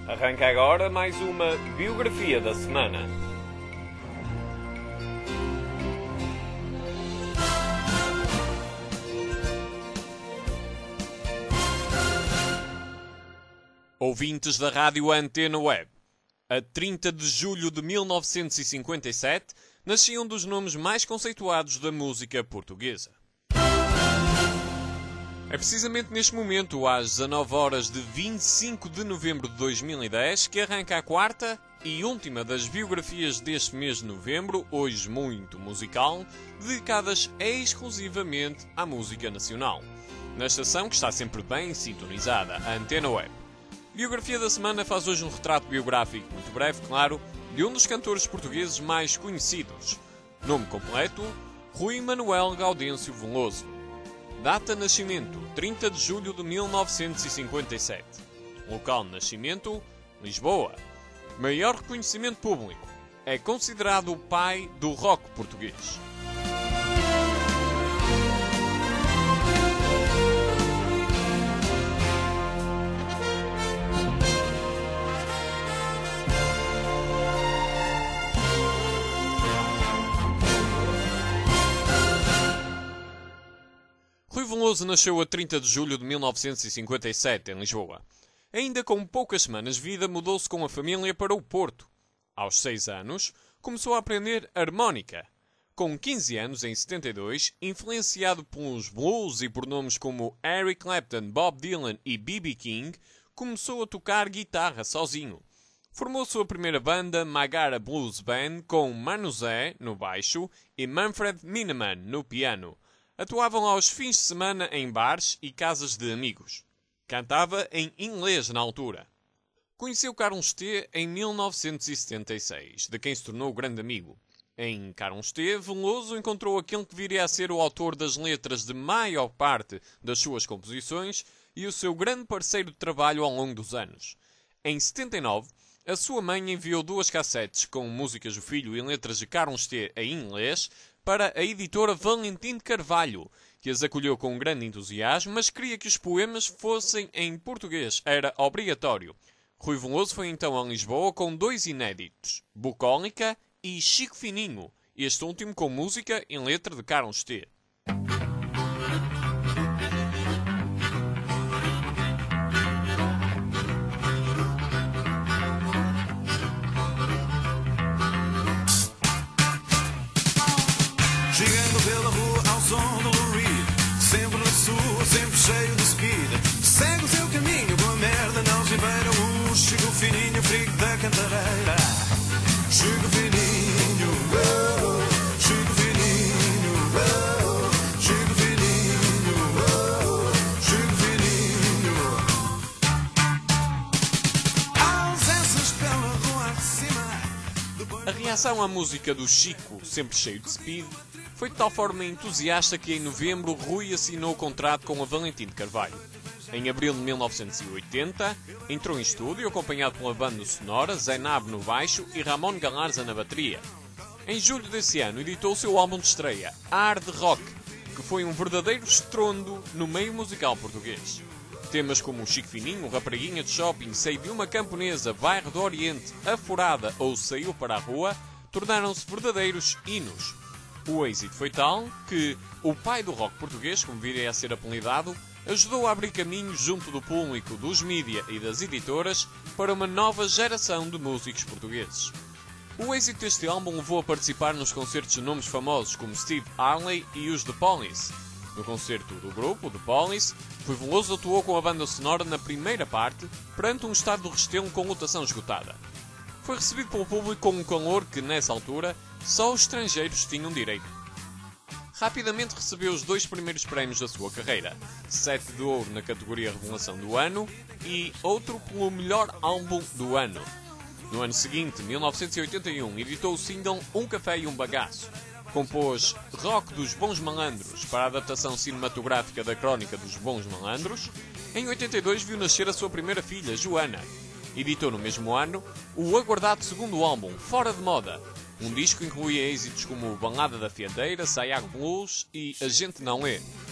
Arranca agora mais uma biografia da semana. Ouvintes da Rádio Antena Web, a 30 de julho de 1957 nasciam um dos nomes mais conceituados da música portuguesa. É precisamente neste momento, às 19 horas de 25 de novembro de 2010, que arranca a quarta e última das biografias deste mês de novembro, hoje muito musical, dedicadas exclusivamente à música nacional, na estação que está sempre bem sintonizada, a Antena Web. A biografia da semana faz hoje um retrato biográfico muito breve, claro, de um dos cantores portugueses mais conhecidos. Nome completo: Rui Manuel Gaudêncio Veloso. Data de nascimento: 30 de julho de 1957. Local de nascimento: Lisboa. Maior reconhecimento público: é considerado o pai do rock português. Rui Veloso nasceu a 30 de julho de 1957, em Lisboa. Ainda com poucas semanas de vida, mudou-se com a família para o Porto. Aos 6 anos, começou a aprender harmónica. Com 15 anos, em 72, influenciado pelos blues e por nomes como Eric Clapton, Bob Dylan e B.B. King, começou a tocar guitarra sozinho. Formou sua primeira banda, Magara Blues Band, com Mano Zé, no baixo, e Manfred Mineman, no piano. Atuavam aos fins de semana em bares e casas de amigos. Cantava em inglês na altura. Conheceu Carlos T. em 1976, de quem se tornou grande amigo. Em Carlos T., Veloso encontrou aquele que viria a ser o autor das letras de maior parte das suas composições e o seu grande parceiro de trabalho ao longo dos anos. Em 79, a sua mãe enviou 2 cassetes com músicas do filho e letras de Carlos T. em inglês para a editora Valentim de Carvalho, que as acolheu com grande entusiasmo, mas queria que os poemas fossem em português. Era obrigatório. Rui Veloso foi então a Lisboa com 2 inéditos, Bucólica e Chico Fininho, este último com música em letra de Carlos T. Chegando pela rua ao som do Lou Reed, sempre na sua, sempre cheio de speed. Segue o seu caminho, boa merda, não se beira. Chico Fininho, frigo da cantareira. Chico Fininho, oh, Chico Fininho, oh, Chico Fininho, oh, Chico Fininho. Ausências pela rua de cima. A reação à música do Chico, sempre cheio de speed, foi de tal forma entusiasta que em novembro Rui assinou o contrato com a Valentim de Carvalho. Em abril de 1980, entrou em estúdio acompanhado pela banda sonora, Zainab no baixo e Ramon Galarza na bateria. Em julho desse ano editou o seu álbum de estreia, Hard Rock, que foi um verdadeiro estrondo no meio musical português. Temas como Chico Fininho, Rapariguinha de Shopping, Sei de uma Camponesa, Bairro do Oriente, Aforada ou Saiu para a Rua tornaram-se verdadeiros hinos. O êxito foi tal que o pai do rock português, como viria a ser apelidado, ajudou a abrir caminhos junto do público, dos mídia e das editoras para uma nova geração de músicos portugueses. O êxito deste álbum levou a participar nos concertos de nomes famosos como Steve Harley e os The Police. No concerto do grupo, The Police, Rui Veloso atuou com a banda sonora na primeira parte, perante um estado do Restelo com lotação esgotada. Foi recebido pelo público com um calor que, nessa altura, só os estrangeiros tinham direito. Rapidamente recebeu os 2 primeiros prémios da sua carreira, 7 de ouro na categoria Revelação do Ano e outro pelo melhor álbum do ano. No ano seguinte, 1981, editou o single Um Café e um Bagaço. Compôs Rock dos Bons Malandros para a adaptação cinematográfica da Crónica dos Bons Malandros. Em 82 viu nascer a sua primeira filha, Joana. Editou no mesmo ano o aguardado segundo álbum, Fora de Moda. Um disco incluía êxitos como Balada da Fiadeira, Sayago Blues e A Gente Não Lê.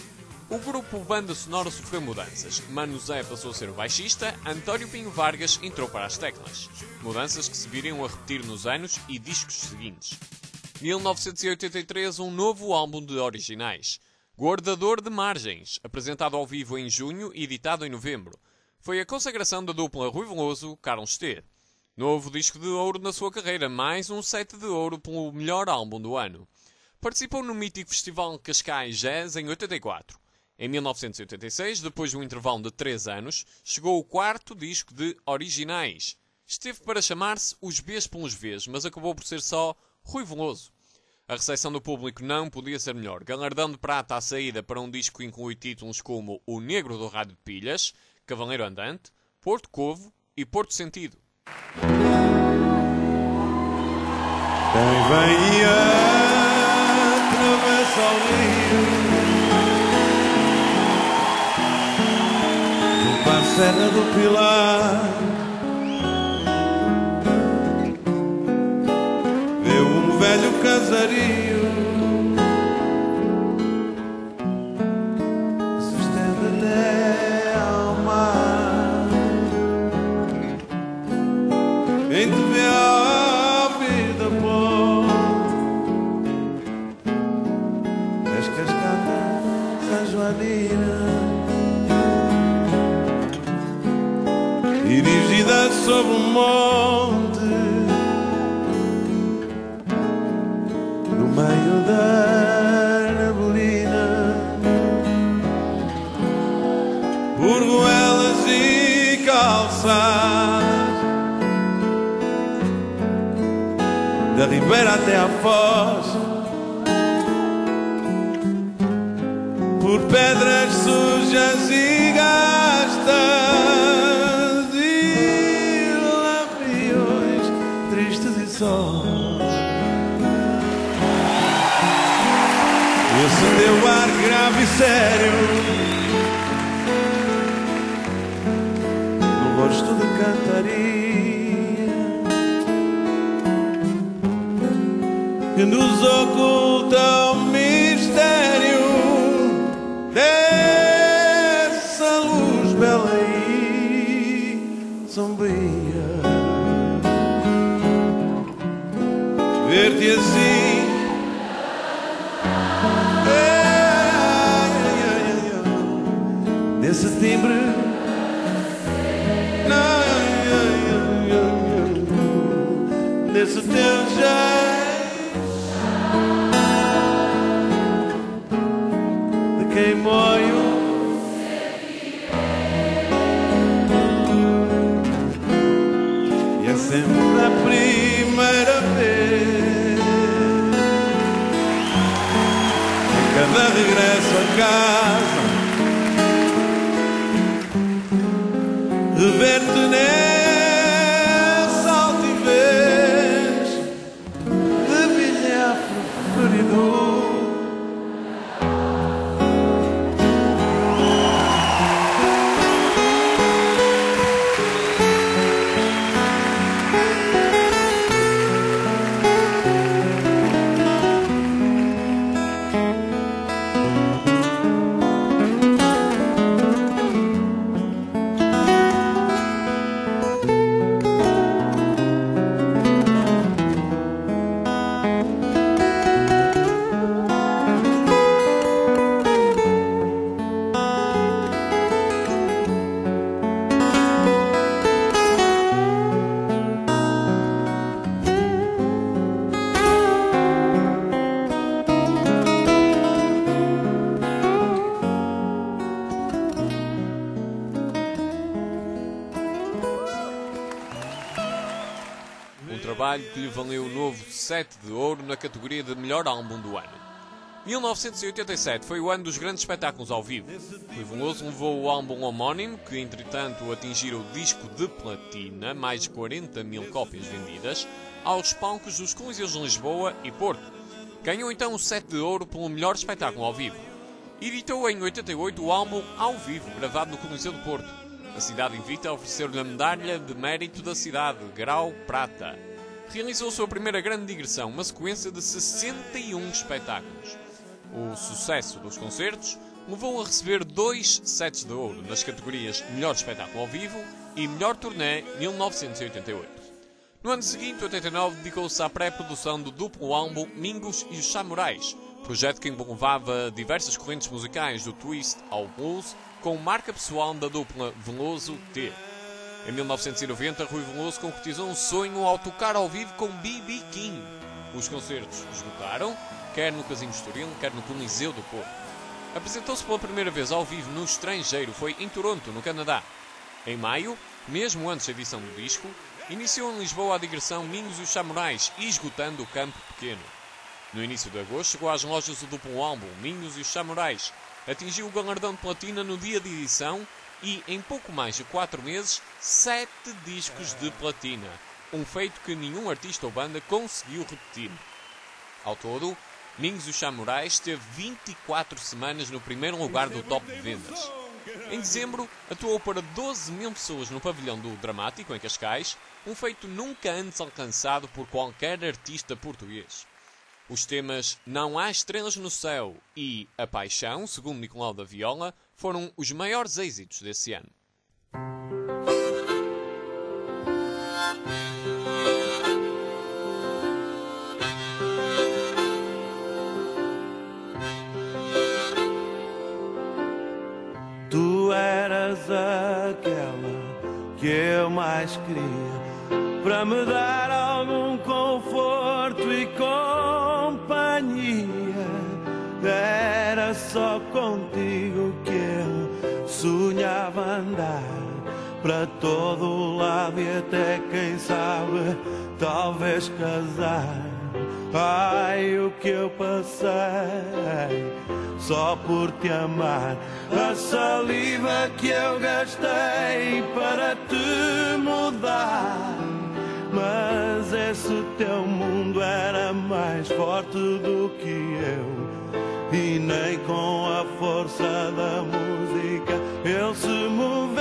O grupo Banda Sonora sofreu mudanças. Mano Zé passou a ser o baixista, António Pinho Vargas entrou para as teclas. Mudanças que se viriam a repetir nos anos e discos seguintes. 1983, um novo álbum de originais. Guardador de Margens, apresentado ao vivo em junho e editado em novembro. Foi a consagração da dupla Rui Veloso, Carlos T. Novo disco de ouro na sua carreira, mais um 7 de ouro pelo melhor álbum do ano. Participou no mítico Festival Cascais Jazz em 84. Em 1986, depois de um intervalo de 3 anos, chegou o quarto disco de originais. Esteve para chamar-se Os Bs pelos Vs, mas acabou por ser só Rui Veloso. A recepção do público não podia ser melhor. Galardão de prata à saída para um disco que inclui títulos como O Negro do Rádio de Pilhas, Cavaleiro Andante, Porto Covo e Porto Sentido. Quem vem e atravessa o rio junto à Serra do Pilar, vê um velho casario que se estende até ao mar. Quem te vê ao vir da ponte das cascatas São Joanina, dirigida sobre um monte no meio da neblina, por goelas e calçadas, da Ribeira até à Foz, por pedras sujas e gastas e lampiões tristes e sós. Esse teu ar grave e sério no rosto de cantaria que nos oculta o mistério dessa luz bela e sombria. Ver-te assim nesse timbre, nesse teu jeito de quem moio, e é sempre a primeira vez em cada regresso a casa, rever-te nessa altivez de bilhar preferido. Trabalho que lhe valeu o novo 7 de ouro na categoria de melhor álbum do ano. 1987 foi o ano dos grandes espetáculos ao vivo. Rui Veloso levou o álbum homónimo, que entretanto atingiu o disco de platina, mais de 40 mil cópias vendidas, aos palcos dos Coliseus de Lisboa e Porto. Ganhou então o 7 de ouro pelo melhor espetáculo ao vivo. Editou em 88 o álbum Ao Vivo, gravado no Coliseu de Porto. A cidade invita a oferecer-lhe a medalha de mérito da cidade, grau prata. Realizou sua primeira grande digressão, uma sequência de 61 espetáculos. O sucesso dos concertos levou a receber 2 sets de ouro nas categorias Melhor Espetáculo ao Vivo e Melhor Turnê 1988. No ano seguinte, 89, dedicou-se à pré-produção do duplo álbum Mingus e os Samurais, projeto que envolvava diversas correntes musicais do twist ao blues, com marca pessoal da dupla Veloso T. Em 1990, Rui Veloso concretizou um sonho ao tocar ao vivo com B.B. King. Os concertos esgotaram, quer no Casino Estoril, quer no Coliseu do Porto. Apresentou-se pela primeira vez ao vivo no estrangeiro, foi em Toronto, no Canadá. Em maio, mesmo antes da edição do disco, iniciou em Lisboa a digressão Mingus e os Samurais, esgotando o campo pequeno. No início de agosto, chegou às lojas o duplo álbum Mingus e os Samurais, atingiu o galardão de platina no dia de edição e, em pouco mais de 4 meses, 7 discos de platina, um feito que nenhum artista ou banda conseguiu repetir. Ao todo, Mingus e os Samurais esteve 24 semanas no primeiro lugar do top de vendas. Em dezembro, atuou para 12 mil pessoas no pavilhão do Dramático, em Cascais, um feito nunca antes alcançado por qualquer artista português. Os temas Não Há Estrelas no Céu e A Paixão, segundo Nicolau da Viola, foram os maiores êxitos desse ano. Tu eras aquela que eu mais queria, para me dar algum conforto e companhia. Era só contigo que eu sonhava andar, para todo lado e até quem sabe, talvez casar. Ai, o que eu passei só por te amar, a saliva que eu gastei para te mudar. Mas esse teu mundo era mais forte do que eu, e nem com a força da música ele se moveu.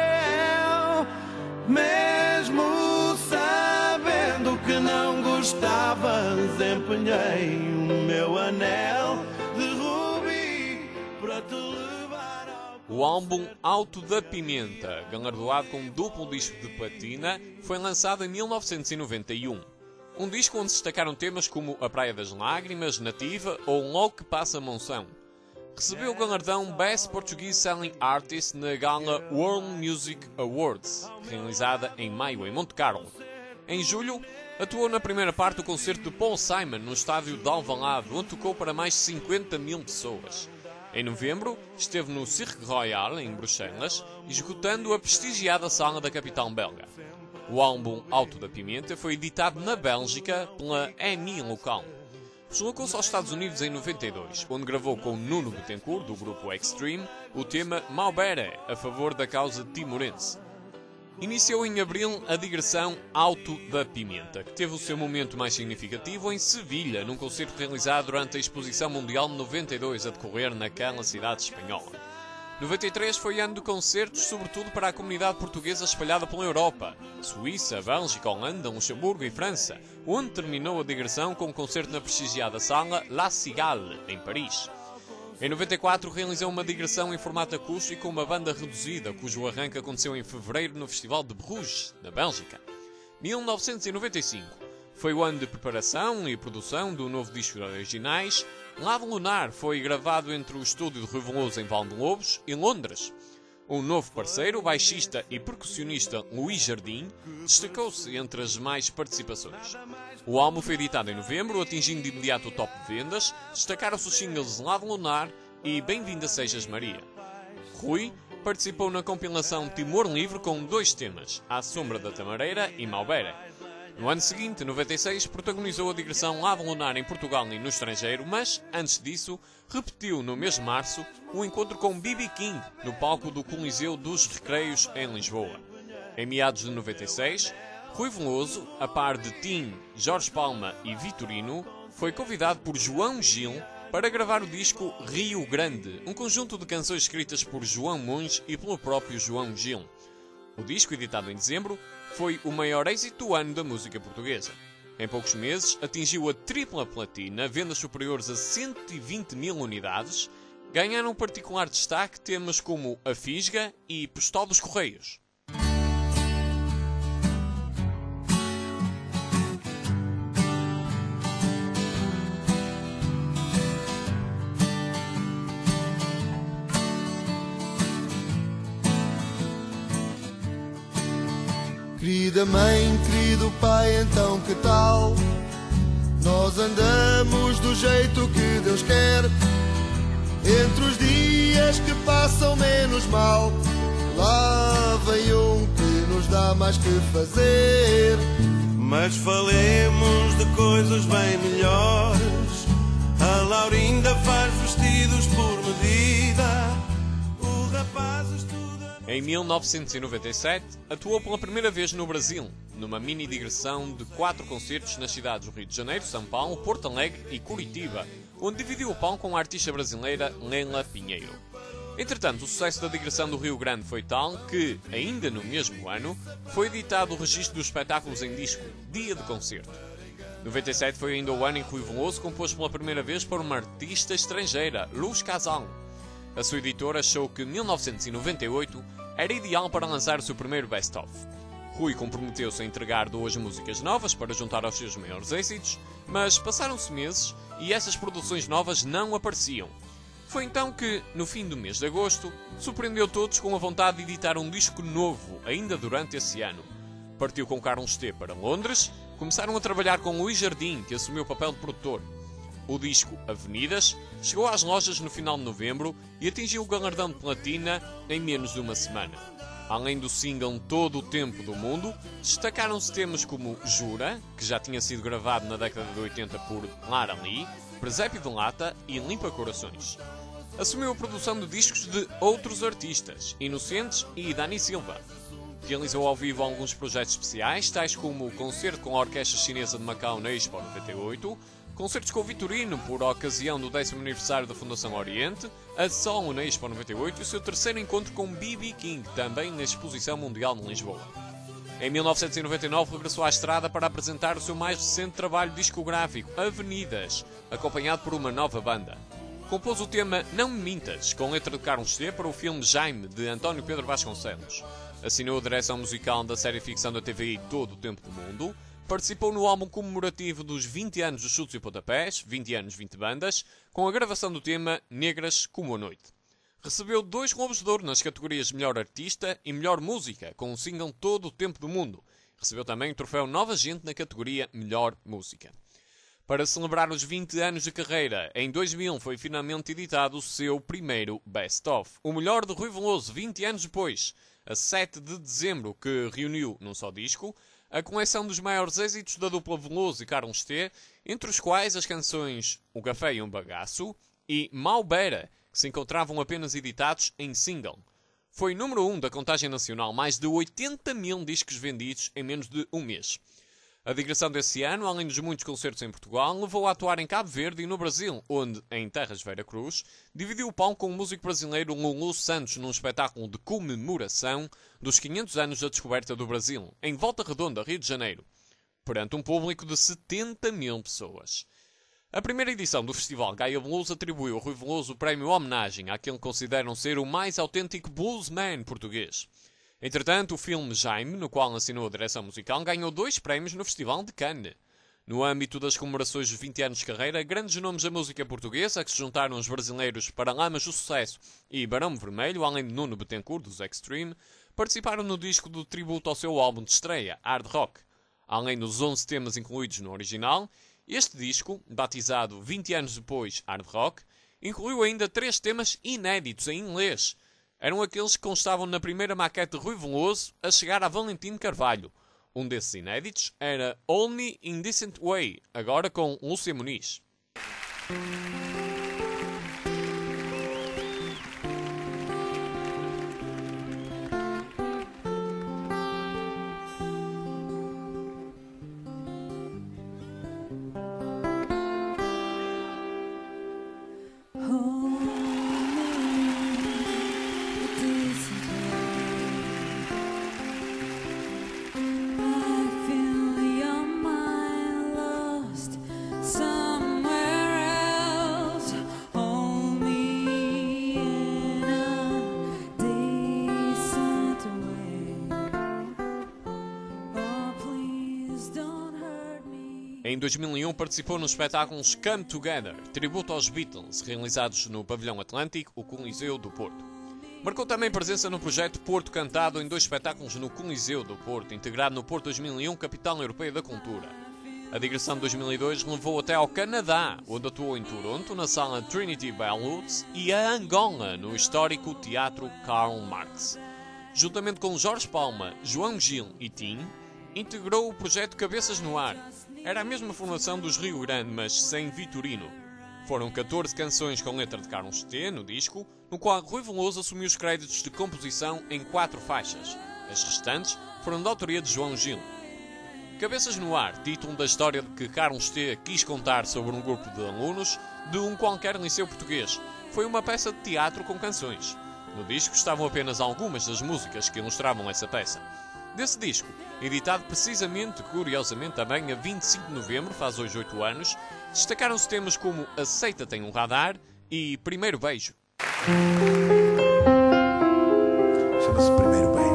Mesmo sabendo que não gostavas, empenhei o meu anel de rubi para te levar ao... O álbum Alto da Pimenta, galardoado com um duplo disco de platina, foi lançado em 1991. Um disco onde se destacaram temas como A Praia das Lágrimas, Nativa ou Logo que Passa Monção. Recebeu o galardão Best Portuguese Selling Artist na gala World Music Awards, realizada em maio em Monte Carlo. Em julho, atuou na primeira parte do concerto de Paul Simon no estádio de Alvalade, onde tocou para mais de 50 mil pessoas. Em novembro, esteve no Cirque Royal, em Bruxelas, esgotando a prestigiada sala da capital belga. O álbum Alto da Pimenta foi editado na Bélgica pela EMI local. Deslocou-se aos Estados Unidos em 92, onde gravou com Nuno Bettencourt, do grupo Extreme, o tema Maubere, a favor da causa timorense. Iniciou em abril a digressão Alto da Pimenta, que teve o seu momento mais significativo em Sevilha, num concerto realizado durante a Exposição Mundial de 92, a decorrer naquela cidade espanhola. 93 foi ano de concertos, sobretudo para a comunidade portuguesa espalhada pela Europa, Suíça, Bélgica, Holanda, Luxemburgo e França, onde terminou a digressão com um concerto na prestigiada sala La Cigale, em Paris. Em 94 realizou uma digressão em formato acústico com uma banda reduzida, cujo arranque aconteceu em fevereiro no Festival de Bruges, na Bélgica. 1995 foi o ano de preparação e produção do novo disco de originais. Lado Lunar foi gravado entre o estúdio de Rui Veloso em Valdelobos e Londres. Um novo parceiro, o baixista e percussionista Luís Jardim, destacou-se entre as mais participações. O álbum foi editado em novembro, atingindo de imediato o top de vendas. Destacaram-se os singles Lado Lunar e Bem-vinda Sejas Maria. Rui participou na compilação Timor Livre com 2 temas, À Sombra da Tamareira e Maubere. No ano seguinte, 96, protagonizou a digressão Lado Lunar em Portugal e no estrangeiro, mas, antes disso, repetiu no mês de março o encontro com B.B. King no palco do Coliseu dos Recreios em Lisboa. Em meados de 96, Rui Veloso, a par de Tim, Jorge Palma e Vitorino, foi convidado por João Gil para gravar o disco Rio Grande, um conjunto de canções escritas por João Monge e pelo próprio João Gil. O disco, editado em dezembro, foi o maior êxito do ano da música portuguesa. Em poucos meses, atingiu a tripla platina, vendas superiores a 120 mil unidades ganharam particular destaque temas como A Fisga e Postal dos Correios. Querida mãe, querido pai, então que tal? Nós andamos do jeito que Deus quer. Entre os dias que passam menos mal, lá vem um que nos dá mais que fazer. Mas falemos de coisas bem melhores. A Laurinda faz vestidos por medida. O rapaz estuda... Em 1997, atuou pela primeira vez no Brasil, numa mini digressão de 4 concertos nas cidades do Rio de Janeiro, São Paulo, Porto Alegre e Curitiba, onde dividiu o palco com a artista brasileira Leila Pinheiro. Entretanto, o sucesso da digressão do Rio Grande foi tal que, ainda no mesmo ano, foi editado o registro dos espetáculos em disco, Dia de Concerto. 97 foi ainda o ano em que Rui Veloso compôs pela primeira vez para uma artista estrangeira, Luz Casal. A sua editora achou que 1998 era ideal para lançar o seu primeiro best-of. Rui comprometeu-se a entregar 2 músicas novas para juntar aos seus maiores êxitos, mas passaram-se meses e essas produções novas não apareciam. Foi então que, no fim do mês de agosto, surpreendeu todos com a vontade de editar um disco novo, ainda durante esse ano. Partiu com Carlos T para Londres, começaram a trabalhar com Luís Jardim, que assumiu o papel de produtor. O disco Avenidas chegou às lojas no final de novembro e atingiu o galardão de platina em menos de uma semana. Além do single Todo o Tempo do Mundo, destacaram-se temas como Jura, que já tinha sido gravado na década de 80 por Lara Lee, Presépio de Lata e Limpa Corações. Assumiu a produção de discos de outros artistas, Inocentes e Dani Silva. Realizou ao vivo alguns projetos especiais, tais como o concerto com a Orquestra Chinesa de Macau na Expo 98, concertos com o Vitorino por ocasião do 10º aniversário da Fundação Oriente, a solo na Expo 98 e o seu terceiro encontro com B.B. King, também na Exposição Mundial de Lisboa. Em 1999 regressou à estrada para apresentar o seu mais recente trabalho discográfico, Avenidas, acompanhado por uma nova banda. Compôs o tema Não Me Mintas, com letra de Carlos T, para o filme Jaime, de António Pedro Vasconcelos. Assinou a direção musical da série ficção da TVI Todo o Tempo do Mundo. Participou no álbum comemorativo dos 20 anos dos Chutes e Pontapés, 20 anos, 20 bandas, com a gravação do tema Negras como a Noite. Recebeu 2 Globos de Ouro nas categorias Melhor Artista e Melhor Música, com o single Todo o Tempo do Mundo. Recebeu também o troféu Nova Gente na categoria Melhor Música. Para celebrar os 20 anos de carreira, em 2000 foi finalmente editado o seu primeiro Best-of, o melhor de Rui Veloso 20 anos depois, a 7 de dezembro, que reuniu num só disco a coleção dos maiores êxitos da dupla Veloso e Carlos T, entre os quais as canções O Café e um Bagaço e Malbeira, que se encontravam apenas editados em single. Foi número 1 da contagem nacional, mais de 80 mil discos vendidos em menos de um mês. A digressão desse ano, além dos muitos concertos em Portugal, levou a atuar em Cabo Verde e no Brasil, onde, em Terras de Vera Cruz, dividiu o palco com o músico brasileiro Lulu Santos num espetáculo de comemoração dos 500 anos da descoberta do Brasil, em Volta Redonda, Rio de Janeiro, perante um público de 70 mil pessoas. A primeira edição do Festival Gaia Blues atribuiu a Rui Veloso o prémio homenagem àquele que consideram ser o mais autêntico bluesman português. Entretanto, o filme Jaime, no qual assinou a direção musical, ganhou 2 prémios no Festival de Cannes. No âmbito das comemorações dos 20 anos de carreira, grandes nomes da música portuguesa, que se juntaram aos brasileiros Paralamas do Sucesso e Barão Vermelho, além de Nuno Bettencourt, dos Extreme, participaram no disco do tributo ao seu álbum de estreia, Hard Rock. Além dos 11 temas incluídos no original, este disco, batizado 20 anos depois Hard Rock, incluiu ainda 3 temas inéditos em inglês. Eram aqueles que constavam na primeira maquete de Rui Veloso a chegar a Valentim Carvalho. Um desses inéditos era Only Indecent Way, agora com Lúcia Muniz. Somewhere Em 2001 participou nos espetáculos Come Together, tributo aos Beatles, realizados no Pavilhão Atlântico, o Coliseu do Porto. Marcou também presença no projeto Porto Cantado em 2 espetáculos no Coliseu do Porto, integrado no Porto 2001, Capital Europeia da Cultura. A digressão de 2002 levou até ao Canadá, onde atuou em Toronto, na sala Trinity Bellwoods, e a Angola, no histórico Teatro Karl Marx. Juntamente com Jorge Palma, João Gil e Tim, integrou o projeto Cabeças no Ar. Era a mesma formação dos Rio Grande, mas sem Vitorino. Foram 14 canções com letra de Carlos T no disco, no qual Rui Veloso assumiu os créditos de composição em 4 faixas. As restantes foram da autoria de João Gil. Cabeças no Ar, título da história que Carlos T quis contar sobre um grupo de alunos de um qualquer liceu português. Foi uma peça de teatro com canções. No disco estavam apenas algumas das músicas que ilustravam essa peça. Desse disco, editado precisamente, curiosamente, também a 25 de novembro, faz hoje 8 anos, destacaram-se temas como Aceita Tem um Radar e Primeiro Beijo. Chama-se Primeiro Beijo.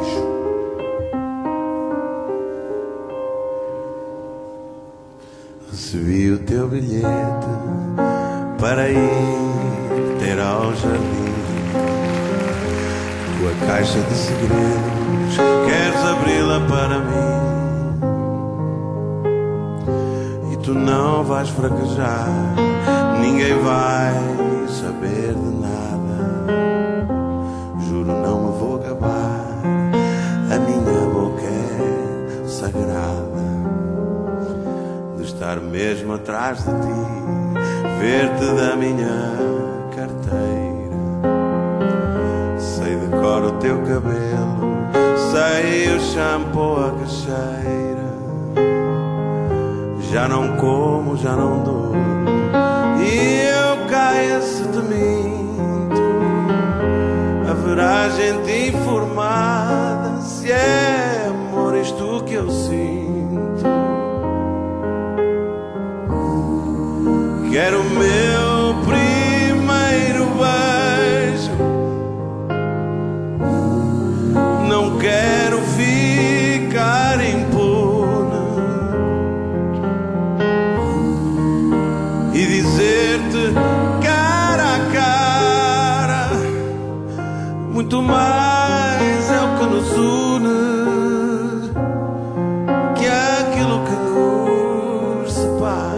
Recebi o teu bilhete para ir ter ao jardim. Tua caixa de segredos, queres abri-la para mim? E tu não vais fraquejar, ninguém vai saber de nada. Juro, não me vou gabar, a minha boca é sagrada. Estar mesmo atrás de ti, ver-te da minha carteira. Sei de cor o teu cabelo, sei o shampoo, a cacheira. Já não como, já não durmo, e eu caio se te minto. Haverá gente informada, se é amor isto que eu sinto. Quero o meu primeiro beijo, não quero ficar impune e dizer-te cara a cara, muito mais é o que nos une que aquilo que nos separa.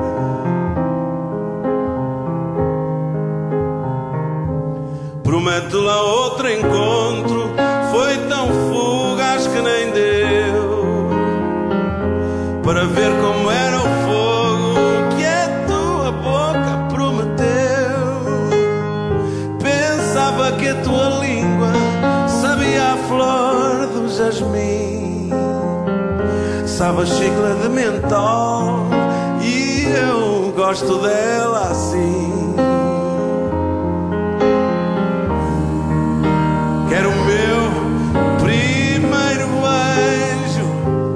Prometo lá outro encontro, foi tão fugaz que nem deu para ver como era o fogo que a tua boca prometeu. Pensava que a tua língua sabia a flor do jasmim, sabe a xícara de mentol, e eu gosto dela assim. Quero o meu primeiro beijo,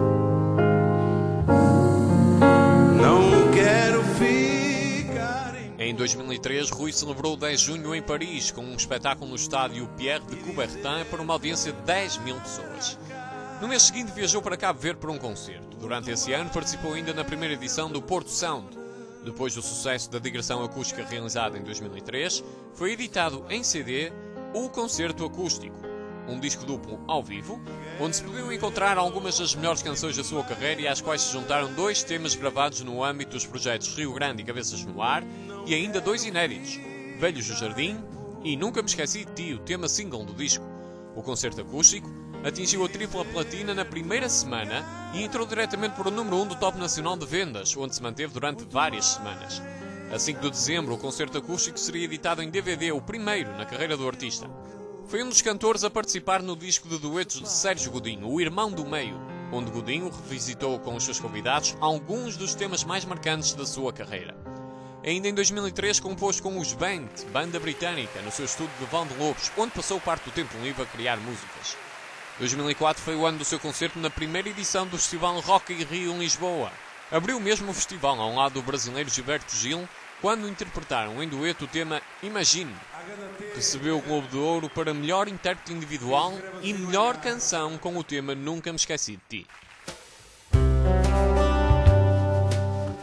não quero ficar Em 2003, Rui celebrou o 10 de junho em Paris, com um espetáculo no estádio Pierre de Coubertin para uma audiência de 10 mil pessoas. No mês seguinte viajou para Cabo Verde para um concerto. Durante esse ano participou ainda na primeira edição do Porto Sound. Depois do sucesso da digressão acústica realizada em 2003, foi editado em CD o Concerto Acústico, um disco duplo ao vivo, onde se podiam encontrar algumas das melhores canções da sua carreira e às quais se juntaram 2 temas gravados no âmbito dos projetos Rio Grande e Cabeças no Ar, e ainda 2 inéditos, Velhos do Jardim e Nunca Me Esqueci de Ti, o tema single do disco. O Concerto Acústico atingiu a tripla platina na primeira semana e entrou diretamente para o número 1 do Top Nacional de Vendas, onde se manteve durante várias semanas. A 5 de dezembro, o Concerto Acústico seria editado em DVD, o primeiro na carreira do artista. Foi um dos cantores a participar no disco de duetos de Sérgio Godinho, O Irmão do Meio, onde Godinho revisitou com os seus convidados alguns dos temas mais marcantes da sua carreira. Ainda em 2003 compôs com os Band, banda britânica, no seu estúdio de Vão de Lobos, onde passou parte do tempo livre a criar músicas. 2004 foi o ano do seu concerto na primeira edição do Festival Rock in Rio em Lisboa. Abriu mesmo o festival ao lado do brasileiro Gilberto Gil, quando interpretaram em dueto o tema Imagine. Recebeu o Globo de Ouro para melhor intérprete individual e melhor canção com o tema Nunca Me Esqueci de Ti.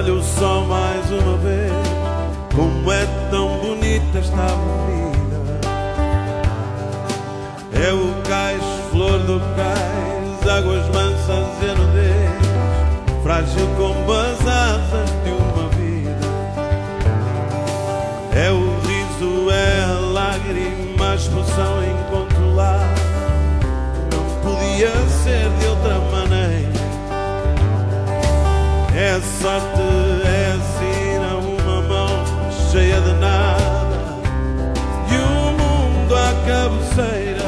olho só mais uma vez como é tão bonita esta avenida. É o cais, flor do cais, águas mansas e a nudez, frágil como as asas de uma vida. É o riso, é a lágrima, a explosão incontrolável, não podia ser de outra maneira. É sorte, é sina, uma mão cheia de nada e o mundo à cabeceira,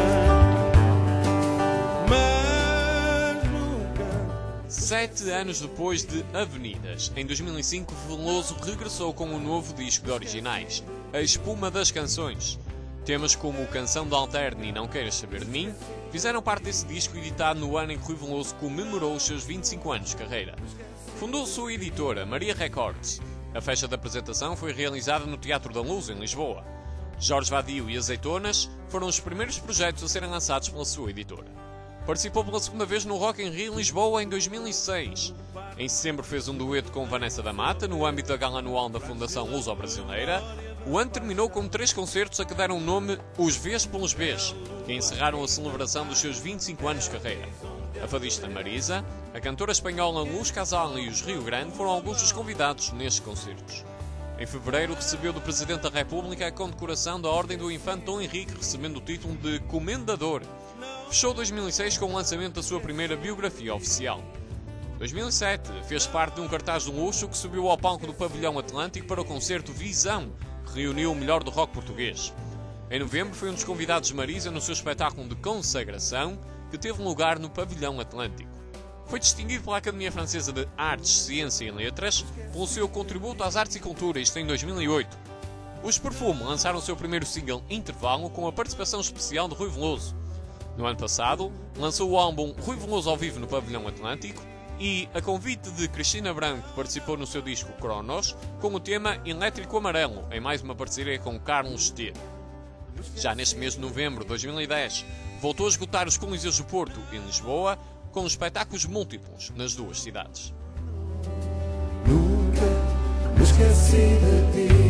mas nunca. 7 anos depois de Avenidas, em 2005, Veloso regressou com um novo disco de originais, A Espuma das Canções. Temas como Canção de Alterno e Não Queiras Saber de Mim fizeram parte desse disco editado no ano em que Rui Veloso comemorou os seus 25 anos de carreira. Fundou sua editora, Maria Records. A festa de apresentação foi realizada no Teatro da Luz, em Lisboa. Jorge Vadio e Azeitonas foram os primeiros projetos a serem lançados pela sua editora. Participou pela segunda vez no Rock in Rio Lisboa em 2006. Em setembro fez um dueto com Vanessa da Mata, no âmbito da gala anual da Fundação Luso-Brasileira. O ano terminou com 3 concertos a que deram o nome Os Vs pelos Bs, que encerraram a celebração dos seus 25 anos de carreira. A fadista Marisa, a cantora espanhola Luz Casal e os Rio Grande foram alguns dos convidados nestes concertos. Em fevereiro recebeu do Presidente da República a condecoração da Ordem do Infante Dom Henrique, recebendo o título de Comendador. Fechou 2006 com o lançamento da sua primeira biografia oficial. 2007 fez parte de um cartaz de luxo que subiu ao palco do Pavilhão Atlântico para o concerto Visão, que reuniu o melhor do rock português. Em novembro foi um dos convidados de Marisa no seu espetáculo de consagração, que teve lugar no Pavilhão Atlântico. Foi distinguido pela Academia Francesa de Artes, Ciência e Letras pelo seu contributo às artes e cultura, isto em 2008. Os Perfume lançaram o seu primeiro single Intervalo com a participação especial de Rui Veloso. No ano passado, lançou o álbum Rui Veloso ao vivo no Pavilhão Atlântico e, a convite de Cristina Branco, participou no seu disco Cronos com o tema Elétrico Amarelo, em mais uma parceria com Carlos T. Já neste mês de novembro de 2010, voltou a esgotar os Coliseus do Porto e Lisboa, com espetáculos múltiplos nas duas cidades. Nunca me esqueci de ti.